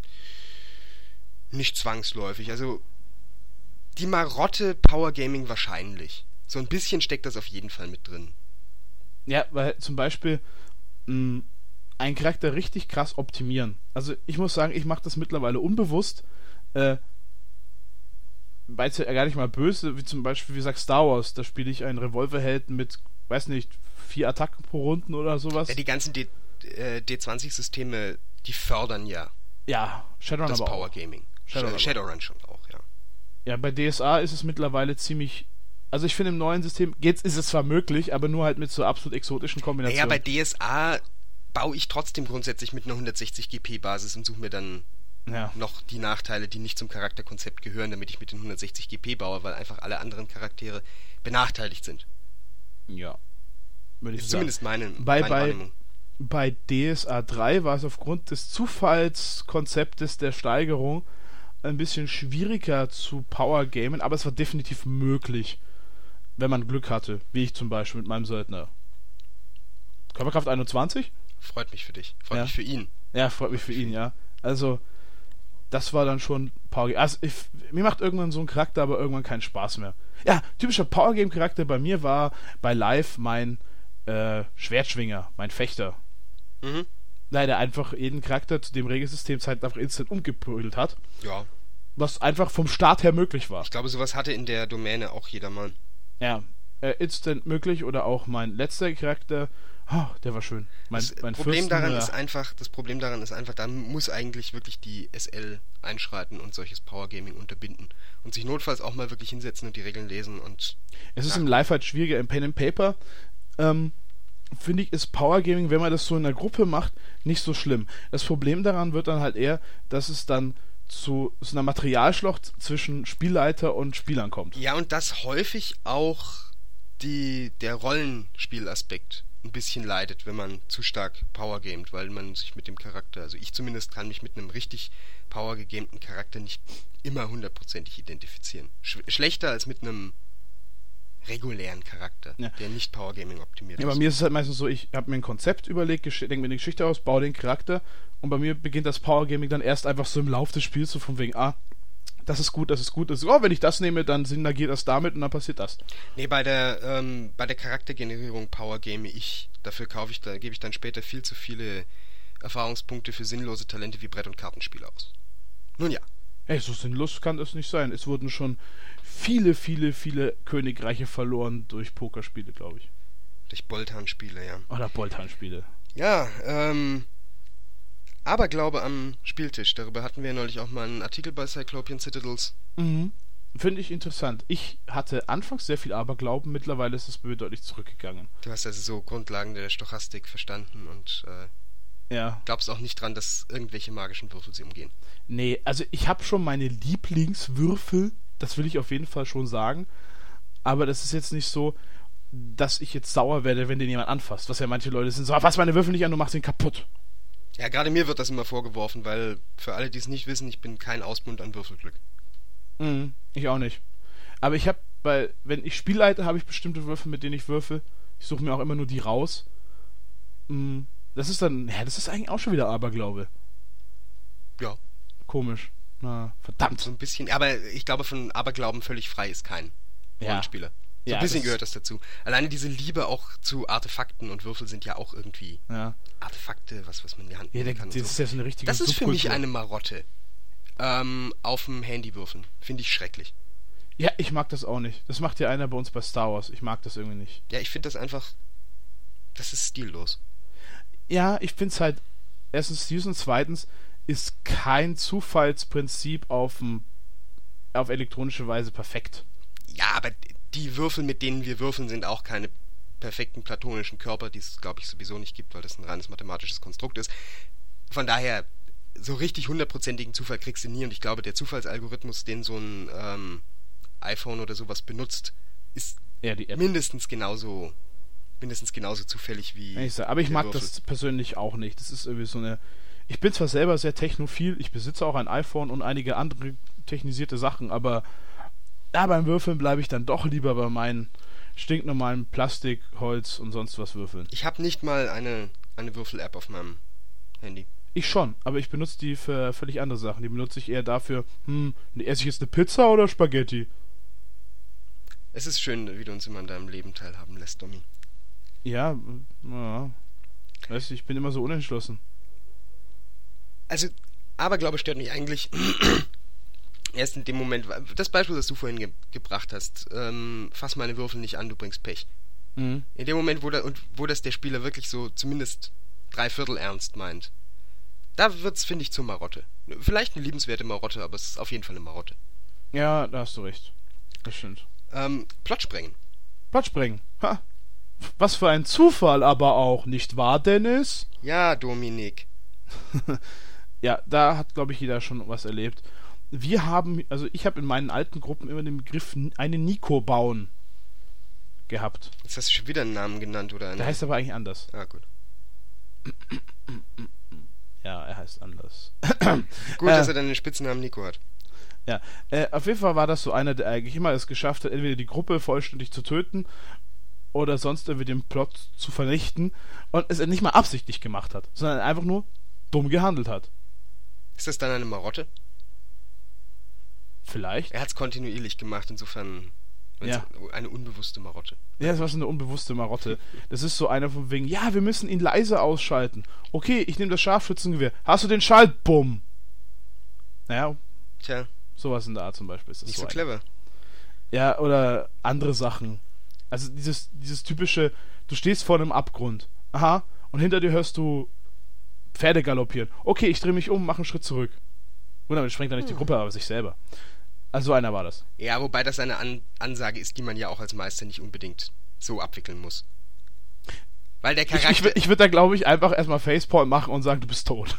Nicht zwangsläufig. Also die Marotte Power Gaming wahrscheinlich. So ein bisschen steckt das auf jeden Fall mit drin. Ja, weil zum Beispiel mh, einen Charakter richtig krass optimieren. Also ich muss sagen, ich mache das mittlerweile unbewusst. Äh, weiß ja gar nicht mal böse, wie zum Beispiel, wie gesagt, Star Wars, da spiele ich einen Revolverhelden mit, weiß nicht, vier Attacken pro Runden oder sowas. Ja, die ganzen D, äh, D zwanzig Systeme, die fördern ja ja, Shadowrun das aber Power auch. Gaming. Shadowrun, Shadowrun schon auch, ja. Ja, bei D S A ist es mittlerweile ziemlich, also ich finde im neuen System, jetzt ist es zwar möglich, aber nur halt mit so absolut exotischen Kombinationen. Naja, bei D S A baue ich trotzdem grundsätzlich mit einer hundertsechzig G P Basis und suche mir dann ja. noch die Nachteile, die nicht zum Charakterkonzept gehören, damit ich mit den hundertsechzig G P baue, weil einfach alle anderen Charaktere benachteiligt sind. Ja. Würde ich Ist sagen. zumindest meine, bei, meine bei, Wahrnehmung. Bei D S A drei war es aufgrund des Zufallskonzeptes der Steigerung ein bisschen schwieriger zu Power-Gamen, aber es war definitiv möglich, wenn man Glück hatte, wie ich zum Beispiel mit meinem Söldner. Körperkraft einundzwanzig? Freut mich für dich. Freut Ja. mich für ihn. Ja, freut mich für ihn, ja. Also, das war dann schon Power-Game. Also, ich, mir macht irgendwann so ein Charakter aber irgendwann keinen Spaß mehr. Ja, typischer Power-Game-Charakter bei mir war bei Live mein äh, Schwertschwinger, mein Fechter. Mhm. Leider einfach jeden Charakter zu dem Regelsystem halt einfach instant umgeprügelt hat. Ja. Was einfach vom Start her möglich war. Ich glaube, sowas hatte in der Domäne auch jedermann. Ja, äh, instant möglich oder auch mein letzter Charakter, oh, der war schön. Mein, Das mein Problem Fürsten, daran ja. ist einfach, das Problem daran ist einfach, da muss eigentlich wirklich die S L einschreiten und solches Power Gaming unterbinden und sich notfalls auch mal wirklich hinsetzen und die Regeln lesen und Es ist ja. im Live halt schwieriger, im Pen and Paper ähm, finde ich, ist Power Gaming, wenn man das so in einer Gruppe macht, nicht so schlimm. Das Problem daran wird dann halt eher, dass es dann zu so einer Materialschlacht zwischen Spielleiter und Spielern kommt. Ja, und dass häufig auch die, der Rollenspielaspekt ein bisschen leidet, wenn man zu stark Power gamet, weil man sich mit dem Charakter, also ich zumindest kann mich mit einem richtig Power gegamten Charakter nicht immer hundertprozentig identifizieren. Sch- schlechter als mit einem regulären Charakter, Ja. der nicht Power Gaming optimiert Ja, ist. bei mir ist es halt meistens so, ich habe mir ein Konzept überlegt, gesch- denke mir eine Geschichte aus, baue den Charakter und bei mir beginnt das Power Gaming dann erst einfach so im Lauf des Spiels, so von wegen, ah, das ist gut, das ist gut, das ist, oh, wenn ich das nehme, dann synergiert das damit und dann passiert das. Nee, bei der, ähm, bei der Charaktergenerierung Power game ich. Dafür kaufe ich, da gebe ich dann später viel zu viele Erfahrungspunkte für sinnlose Talente wie Brett- und Kartenspiele aus. Nun ja. Ey, so sinnlos kann das nicht sein. Es wurden schon viele, viele, viele Königreiche verloren durch Pokerspiele, glaube ich. Durch Boltan-Spiele, ja. Oder Boltan-Spiele. Ja, ähm, Aberglaube am Spieltisch. Darüber hatten wir neulich auch mal einen Artikel bei Cyclopean Citadels. Mhm. Finde ich interessant. Ich hatte anfangs sehr viel Aberglauben, mittlerweile ist es bei mir deutlich zurückgegangen. Du hast also so Grundlagen der Stochastik verstanden und äh, Ja. glaubst auch nicht dran, dass irgendwelche magischen Würfel sie umgehen. Nee, also ich habe schon meine Lieblingswürfel, das will ich auf jeden Fall schon sagen, aber das ist jetzt nicht so, dass ich jetzt sauer werde, wenn den jemand anfasst, was ja manche Leute sind, so, fass meine Würfel nicht an, du machst den kaputt. Ja, gerade mir wird das immer vorgeworfen, weil für alle, die es nicht wissen, ich bin kein Ausbund an Würfelglück. Mhm, ich auch nicht. Aber ich habe, weil, wenn ich Spielleite, habe ich bestimmte Würfel, mit denen ich würfel. Ich suche mir auch immer nur die raus. Mhm. Das ist dann, ja, das ist eigentlich auch schon wieder Aberglaube. Ja. Komisch. Na, verdammt. So ein bisschen, aber ich glaube, von Aberglauben völlig frei ist kein Ja. Rollenspieler. So Ja, ein bisschen das- gehört das dazu. Alleine diese Liebe auch zu Artefakten und Würfel sind ja auch irgendwie Ja, Artefakte, was, was man in die Hand ja nehmen der, kann. das und ist so. ja so eine richtige Das ist für mich Subkultur. eine Marotte. Ähm, auf dem Handy würfeln. Finde ich schrecklich. Ja, ich mag das auch nicht. Das macht ja einer bei uns bei Star Wars. Ich mag das irgendwie nicht. Ja, ich finde das einfach. Das ist stillos. Ja, ich finde es halt erstens süß und zweitens ist kein Zufallsprinzip auf, dem- auf elektronische Weise perfekt. Ja, aber die Würfel, mit denen wir würfeln, sind auch keine perfekten platonischen Körper, die es, glaube ich, sowieso nicht gibt, weil das ein reines mathematisches Konstrukt ist. Von daher, so richtig hundertprozentigen Zufall kriegst du nie und ich glaube, der Zufallsalgorithmus, den so ein ähm, iPhone oder sowas benutzt, ist Ja, die App. mindestens genauso mindestens genauso zufällig wie Ich sag, aber ich der mag Würfel. das persönlich auch nicht. Das ist irgendwie so eine. Ich bin zwar selber sehr technophil, ich besitze auch ein iPhone und einige andere technisierte Sachen, aber ja, beim Würfeln bleibe ich dann doch lieber bei meinen stinknormalen Plastik, Holz und sonst was Würfeln. Ich habe nicht mal eine, eine Würfel-App auf meinem Handy. Ich schon, aber ich benutze die für völlig andere Sachen. Die benutze ich eher dafür, hm, esse ich jetzt eine Pizza oder Spaghetti? Es ist schön, wie du uns immer an deinem Leben teilhaben lässt, Domi. Ja, ja. Weißt du, ich bin immer so unentschlossen. Also, Aberglaube stört mich eigentlich erst in dem Moment, das Beispiel, das du vorhin ge- gebracht hast, ähm, fass meine Würfel nicht an, du bringst Pech. Mhm. In dem Moment, wo, da, und wo das der Spieler wirklich so zumindest drei Viertel ernst meint, da wird's, finde ich, zur Marotte. Vielleicht eine liebenswerte Marotte, aber es ist auf jeden Fall eine Marotte. Ja, da hast du recht. Das stimmt. Ähm, Plot sprengen. Plot sprengen. Ha. Was für ein Zufall aber auch, nicht wahr, Dennis? Ja, Dominik. Ja, da hat, glaube ich, jeder schon was erlebt. Wir haben, also ich habe in meinen alten Gruppen immer den Begriff eine Nico bauen gehabt. Jetzt hast du schon wieder einen Namen genannt, oder? Eine? Der heißt aber eigentlich anders. Ah, gut. Ja, er heißt anders. Gut, äh, dass er dann den Spitznamen Nico hat. Ja, äh, auf jeden Fall war das so einer, der eigentlich immer es geschafft hat, entweder die Gruppe vollständig zu töten oder sonst irgendwie den Plot zu vernichten und es nicht mal absichtlich gemacht hat, sondern einfach nur dumm gehandelt hat. Ist das dann eine Marotte? Vielleicht. Er hat es kontinuierlich gemacht, insofern Ja. eine unbewusste Marotte. Ja, das war so eine unbewusste Marotte. Das ist so einer von wegen, ja, wir müssen ihn leise ausschalten. Okay, ich nehme das Scharfschützengewehr. Hast du den Schaltbumm? Naja, Tja, sowas in der Art zum Beispiel ist das nicht so ein. clever. Ja, oder andere Sachen. Also dieses, dieses typische, du stehst vor einem Abgrund. Aha, und hinter dir hörst du Pferde galoppieren. Okay, ich drehe mich um, mache einen Schritt zurück. Und damit sprengt er nicht die Gruppe, aber sich selber. Also so einer war das. Ja, wobei das eine An- Ansage ist, die man ja auch als Meister nicht unbedingt so abwickeln muss. Weil der Ich, Charakter... ich, wür- ich würde da, glaube ich, einfach erstmal Facepalm machen und sagen, du bist tot.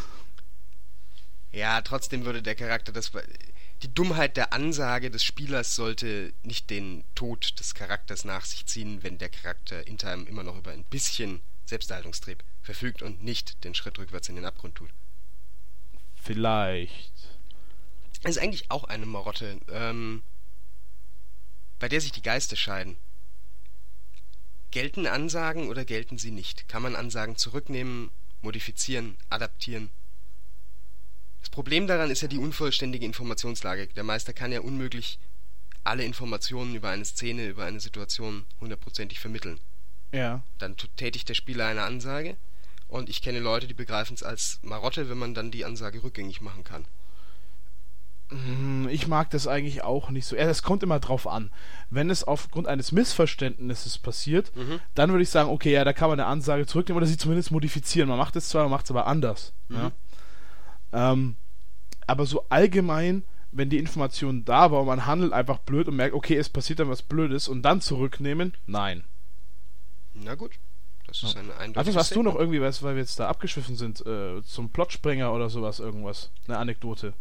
Ja, trotzdem würde der Charakter das... Die Dummheit der Ansage des Spielers sollte nicht den Tod des Charakters nach sich ziehen, wenn der Charakter in Time immer noch über ein bisschen Selbsterhaltungstrieb verfügt und nicht den Schritt rückwärts in den Abgrund tut. Vielleicht. Das ist eigentlich auch eine Marotte, ähm, bei der sich die Geister scheiden. Gelten Ansagen oder gelten sie nicht? Kann man Ansagen zurücknehmen, modifizieren, adaptieren? Das Problem daran ist ja die unvollständige Informationslage. Der Meister kann ja unmöglich alle Informationen über eine Szene, über eine Situation hundertprozentig vermitteln. Ja. Dann t- tätigt der Spieler eine Ansage und ich kenne Leute, die begreifen es als Marotte, wenn man dann die Ansage rückgängig machen kann. Hm, Ich mag das eigentlich auch nicht so. Ja, das kommt immer drauf an. Wenn es aufgrund eines Missverständnisses passiert, Mhm. dann würde ich sagen, okay, ja, da kann man eine Ansage zurücknehmen oder sie zumindest modifizieren. Man macht es zwar, man macht es aber anders. Mhm. Ja? Ähm, aber so allgemein, wenn die Information da war und man handelt einfach blöd und merkt, okay, es passiert dann was Blödes und dann zurücknehmen, nein. Na gut, das ist eine eindeutige Also hast du noch Statement. irgendwie was, weil wir jetzt da abgeschwiffen sind, äh, zum Plotsprenger oder sowas, irgendwas? Eine Anekdote.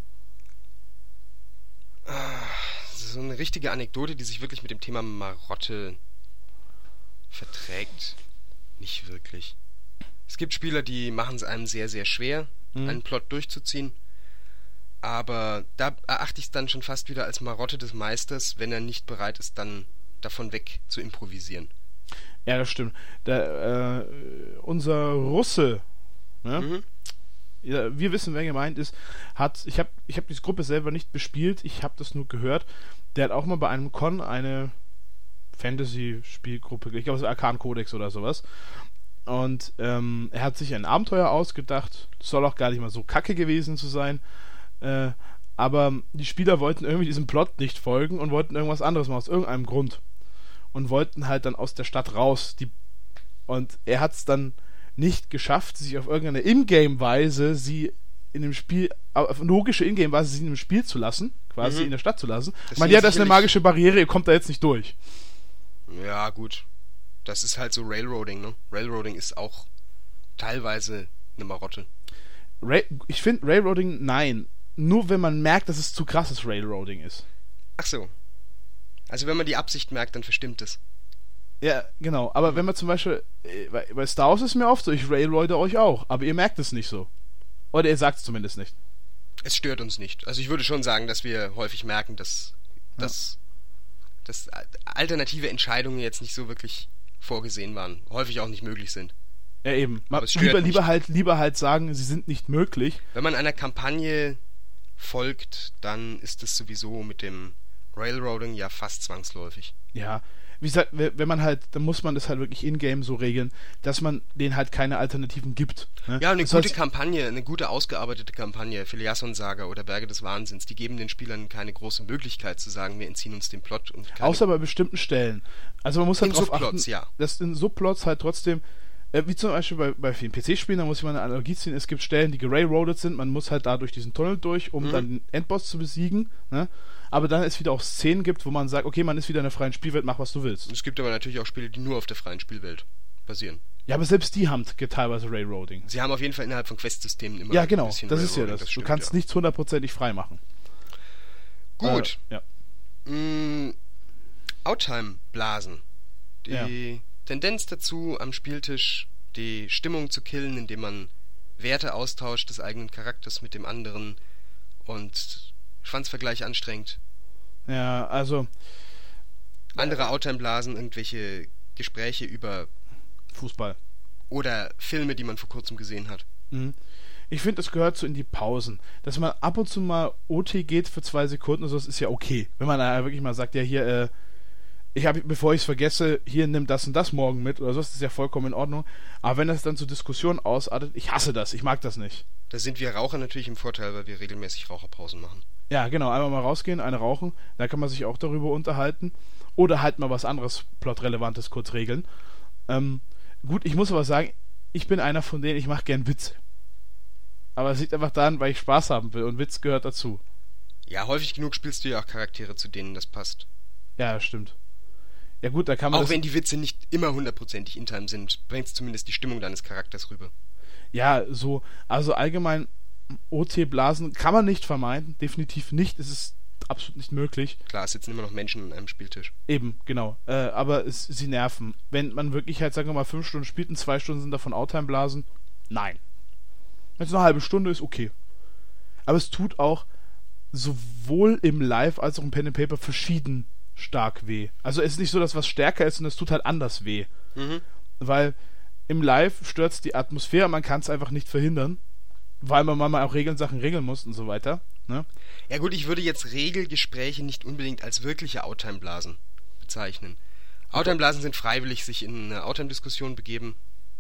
So eine richtige Anekdote, die sich wirklich mit dem Thema Marotte verträgt. Nicht wirklich. Es gibt Spieler, die machen es einem sehr, sehr schwer, Mhm. einen Plot durchzuziehen. Aber da erachte ich es dann schon fast wieder als Marotte des Meisters, wenn er nicht bereit ist, dann davon weg zu improvisieren. Ja, das stimmt. Der, äh, unser Russe, ne? Mhm. Ja, wir wissen, wer gemeint ist, hat, ich habe ich hab diese Gruppe selber nicht bespielt, ich habe das nur gehört, der hat auch mal bei einem Con eine Fantasy-Spielgruppe, ich glaube, es ist Arkan Codex oder sowas, und ähm, er hat sich ein Abenteuer ausgedacht, soll auch gar nicht mal so kacke gewesen zu sein, äh, aber die Spieler wollten irgendwie diesem Plot nicht folgen und wollten irgendwas anderes machen, aus irgendeinem Grund. Und wollten halt dann aus der Stadt raus. Die, und er hat es dann nicht geschafft, sich auf irgendeine Ingame-Weise sie in dem Spiel, auf logische Ingame-Weise sie in dem Spiel zu lassen, quasi Mhm. in der Stadt zu lassen. Das Ich meine, sind ja, das ist eine sicherlich- magische Barriere, ihr kommt da jetzt nicht durch. Ja, gut. Das ist halt so Railroading, ne? Railroading ist auch teilweise eine Marotte. Ra- ich finde Railroading, nein. Nur wenn man merkt, dass es zu krasses Railroading ist. Ach so. Also wenn man die Absicht merkt, dann verstimmt es. Ja, genau. Aber wenn man zum Beispiel, äh, bei bei Star Wars ist mir oft so, ich railroade euch auch, aber ihr merkt es nicht so. Oder ihr sagt es zumindest nicht. Es stört uns nicht. Also ich würde schon sagen, dass wir häufig merken, dass, dass, dass alternative Entscheidungen jetzt nicht so wirklich vorgesehen waren. Häufig auch nicht möglich sind. Ja, eben. Aber Man, es stört lieber, nicht. lieber, halt, lieber halt sagen, sie sind nicht möglich. Wenn man einer Kampagne folgt, dann ist es sowieso mit dem Railroading ja fast zwangsläufig. Ja, wie gesagt, wenn man halt, dann muss man das halt wirklich in-game so regeln, dass man denen halt keine Alternativen gibt. Ne? Ja, eine das gute heißt, Kampagne, eine gute ausgearbeitete Kampagne, Filiasson-Saga oder Berge des Wahnsinns, die geben den Spielern keine große Möglichkeit zu sagen, wir entziehen uns dem Plot. Und keine außer bei bestimmten Stellen. Also man muss halt in drauf Subplots, achten, ja. dass in Subplots halt trotzdem, äh, wie zum Beispiel bei, bei vielen P C-Spielen, da muss ich mal eine Analogie ziehen, es gibt Stellen, die gerailroadet sind, man muss halt da durch diesen Tunnel durch, um Mhm. dann den Endboss zu besiegen, ne? Aber dann es wieder auch Szenen gibt, wo man sagt, okay, man ist wieder in der freien Spielwelt, mach was du willst. Es gibt aber natürlich auch Spiele, die nur auf der freien Spielwelt basieren. Ja, aber selbst die haben ge- teilweise Railroading. Sie haben auf jeden Fall innerhalb von Quest-Systemen immer Ja, ein genau, bisschen das ist ja Railroading, das. Du stimmt, kannst ja. nichts hundertprozentig frei machen. Gut. Äh, ja. Mm, Outtime-Blasen. Die Ja. Tendenz dazu, am Spieltisch die Stimmung zu killen, indem man Werte austauscht des eigenen Charakters mit dem anderen und ich fand's Vergleich anstrengend. Ja, also Andere Outtime-Blasen, irgendwelche Gespräche über Fußball. oder Filme, die man vor kurzem gesehen hat. Mhm. Ich finde, das gehört so in die Pausen. Dass man ab und zu mal O T geht für zwei Sekunden und so, das ist ja okay. Wenn man da wirklich mal sagt, ja hier, äh, ich habe, bevor ich es vergesse, hier nimm das und das morgen mit oder so, das ist ja vollkommen in Ordnung. Aber wenn das dann zur Diskussion ausartet, ich hasse das, ich mag das nicht. Da sind wir Raucher natürlich im Vorteil, weil wir regelmäßig Raucherpausen machen. Ja, genau, einmal mal rausgehen, eine rauchen, da kann man sich auch darüber unterhalten. Oder halt mal was anderes, Plotrelevantes kurz regeln. Ähm, gut, ich muss aber sagen, ich bin einer von denen, ich mache gern Witze. Aber es liegt einfach daran, weil ich Spaß haben will und Witz gehört dazu. Ja, häufig genug spielst du ja auch Charaktere, zu denen das passt. Ja, das stimmt. Ja gut, da kann man Auch das, wenn die Witze nicht immer hundertprozentig in Time sind, bringt es zumindest die Stimmung deines Charakters rüber. ja, so, also allgemein O T-Blasen kann man nicht vermeiden, definitiv nicht, es ist absolut nicht möglich. Klar, es sitzen immer noch Menschen an einem Spieltisch. Eben, genau. Äh, aber es, sie nerven. Wenn man wirklich halt, sagen wir mal, fünf Stunden spielt und zwei Stunden sind davon Outtime-Blasen, nein. Wenn es eine halbe Stunde ist, okay. Aber es tut auch sowohl im Live als auch im Pen and Paper verschieden stark weh. Also es ist nicht so, dass was stärker ist, sondern es tut halt anders weh. Mhm. Weil im Live stört die Atmosphäre, man kann es einfach nicht verhindern, weil man mal auch Regeln, Sachen regeln muss und so weiter. Ne? Ja gut, ich würde jetzt Regelgespräche nicht unbedingt als wirkliche Outtime-Blasen bezeichnen. Outtime-Blasen sind freiwillig sich in eine Outtime-Diskussion begeben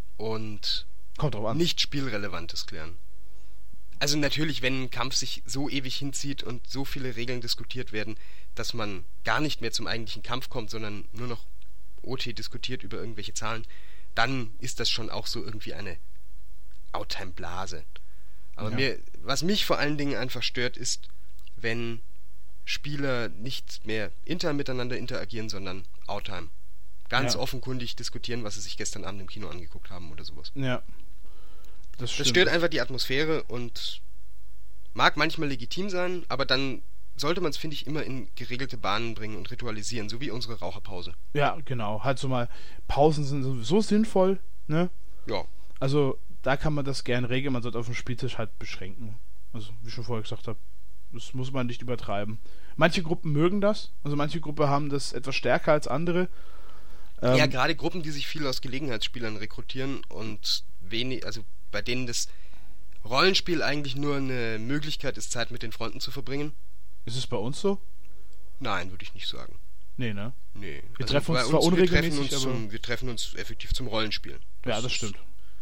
und Kommt drauf an. nicht Spielrelevantes klären. Also natürlich, wenn ein Kampf sich so ewig hinzieht und so viele Regeln diskutiert werden, dass man gar nicht mehr zum eigentlichen Kampf kommt, sondern nur noch O T diskutiert über irgendwelche Zahlen, dann ist das schon auch so irgendwie eine Outtime-Blase. Aber Ja. mir, was mich vor allen Dingen einfach stört, ist, wenn Spieler nicht mehr intern miteinander interagieren, sondern Outtime. Ganz Ja. offenkundig diskutieren, was sie sich gestern Abend im Kino angeguckt haben oder sowas. Ja. Das Das stimmt. stört einfach die Atmosphäre und mag manchmal legitim sein, aber dann sollte man es, finde ich, immer in geregelte Bahnen bringen und ritualisieren, so wie unsere Raucherpause. Ja, genau. Halt so mal, Pausen sind sowieso sinnvoll, ne? Ja, Also, da kann man das gern regeln, man sollte auf dem Spieltisch halt beschränken. Also, wie ich schon vorher gesagt habe, das muss man nicht übertreiben. Manche Gruppen mögen das, also manche Gruppen haben das etwas stärker als andere. Ähm, ja gerade Gruppen, die sich viel aus Gelegenheitsspielern rekrutieren und wenig, also bei denen das Rollenspiel eigentlich nur eine Möglichkeit ist, Zeit mit den Freunden zu verbringen. Ist es bei uns so? Nein, würde ich nicht sagen. Nee, ne? Nee. Wir Also treffen uns bei zwar wir treffen unregelmäßig, uns aber- zum, wir treffen uns effektiv zum Rollenspielen. Ja, das ist stimmt.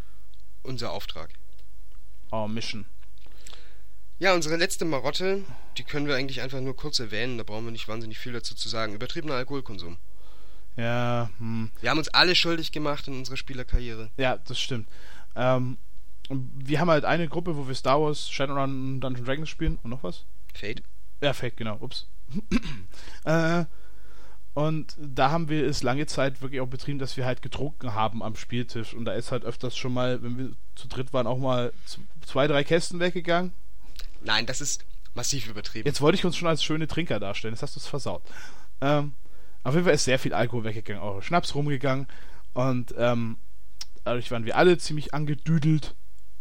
Unser Auftrag. Oh, Mission. Ja, unsere letzte Marotte, die können wir eigentlich einfach nur kurz erwähnen, da brauchen wir nicht wahnsinnig viel dazu zu sagen. Übertriebener Alkoholkonsum. Ja, hm. Wir haben uns alle schuldig gemacht in unserer Spielerkarriere. Ja, das stimmt. Ähm, wir haben halt eine Gruppe, wo wir Star Wars, Shadowrun und Dungeons Dragons spielen. Und noch was? Fate? Ja, Fate, genau. Ups. äh, und da haben wir es lange Zeit wirklich auch betrieben, dass wir halt getrunken haben am Spieltisch. Und da ist halt öfters schon mal, wenn wir zu dritt waren, auch mal z- zwei, drei Kästen weggegangen. Nein, das ist massiv übertrieben. Jetzt wollte ich uns schon als schöne Trinker darstellen, jetzt hast du es versaut. Ähm, auf jeden Fall ist sehr viel Alkohol weggegangen, auch Schnaps rumgegangen. Und ähm, dadurch waren wir alle ziemlich angedüdelt.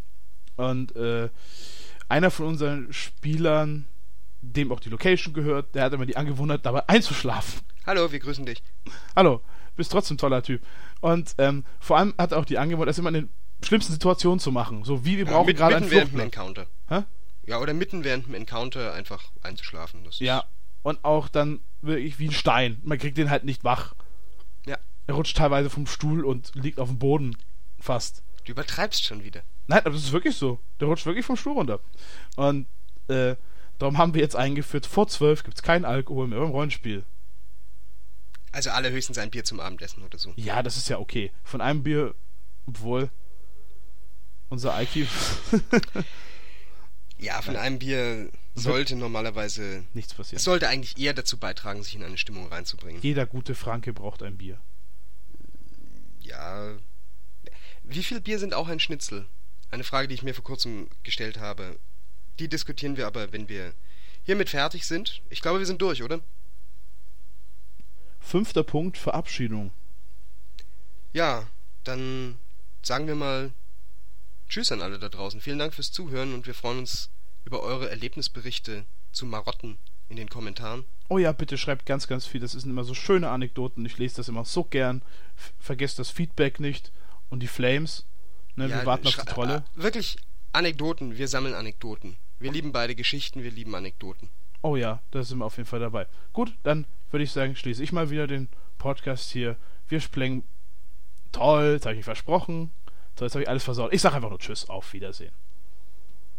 Und äh, einer von unseren Spielern, dem auch die Location gehört, der hat immer die Angewohnheit, dabei einzuschlafen. Hallo, wir grüßen dich. Hallo, bist trotzdem ein toller Typ. Und ähm, vor allem hat er auch die Angewohnheit, das immer in den schlimmsten Situationen zu machen. So wie wir Ja, brauchen mit, gerade einen mitten während dem Fluchtplan. Encounter. Hä? Ja, oder mitten während dem Encounter einfach einzuschlafen. Das Ja, und auch dann wirklich wie ein Stein. Man kriegt den halt nicht wach. Er rutscht teilweise vom Stuhl und liegt auf dem Boden. Fast. Du übertreibst schon wieder. Nein, aber das ist wirklich so. Der rutscht wirklich vom Stuhl runter. Und äh, darum haben wir jetzt eingeführt, vor zwölf gibt es keinen Alkohol mehr beim Rollenspiel. Also allerhöchstens ein Bier zum Abendessen oder so. Ja, das ist ja okay. Von einem Bier, obwohl unser I Q... Ja, von einem Bier sollte normalerweise... nichts passieren. Es sollte eigentlich eher dazu beitragen, sich in eine Stimmung reinzubringen. Jeder gute Franke braucht ein Bier. Ja... Wie viel Bier sind auch ein Schnitzel? Eine Frage, die ich mir vor kurzem gestellt habe. Die diskutieren wir aber, wenn wir hiermit fertig sind. Ich glaube, wir sind durch, oder? Fünfter Punkt, Verabschiedung. Ja, dann sagen wir mal Tschüss an alle da draußen. Vielen Dank fürs Zuhören und wir freuen uns über eure Erlebnisberichte zu Marotten in den Kommentaren. Oh ja, bitte schreibt ganz, ganz viel. Das sind immer so schöne Anekdoten. Ich lese das immer so gern. F- vergesst das Feedback nicht. Und die Flames. Ne, Ja, wir warten auf schra- die Trolle. äh, Wirklich Anekdoten. Wir sammeln Anekdoten. Wir lieben beide Geschichten, wir lieben Anekdoten. Oh ja, da sind wir auf jeden Fall dabei. Gut, dann würde ich sagen, schließe ich mal wieder den Podcast hier. Wir splengen. Toll, das habe ich mir versprochen. So, jetzt habe ich alles versaut. Ich sage einfach nur Tschüss, auf Wiedersehen.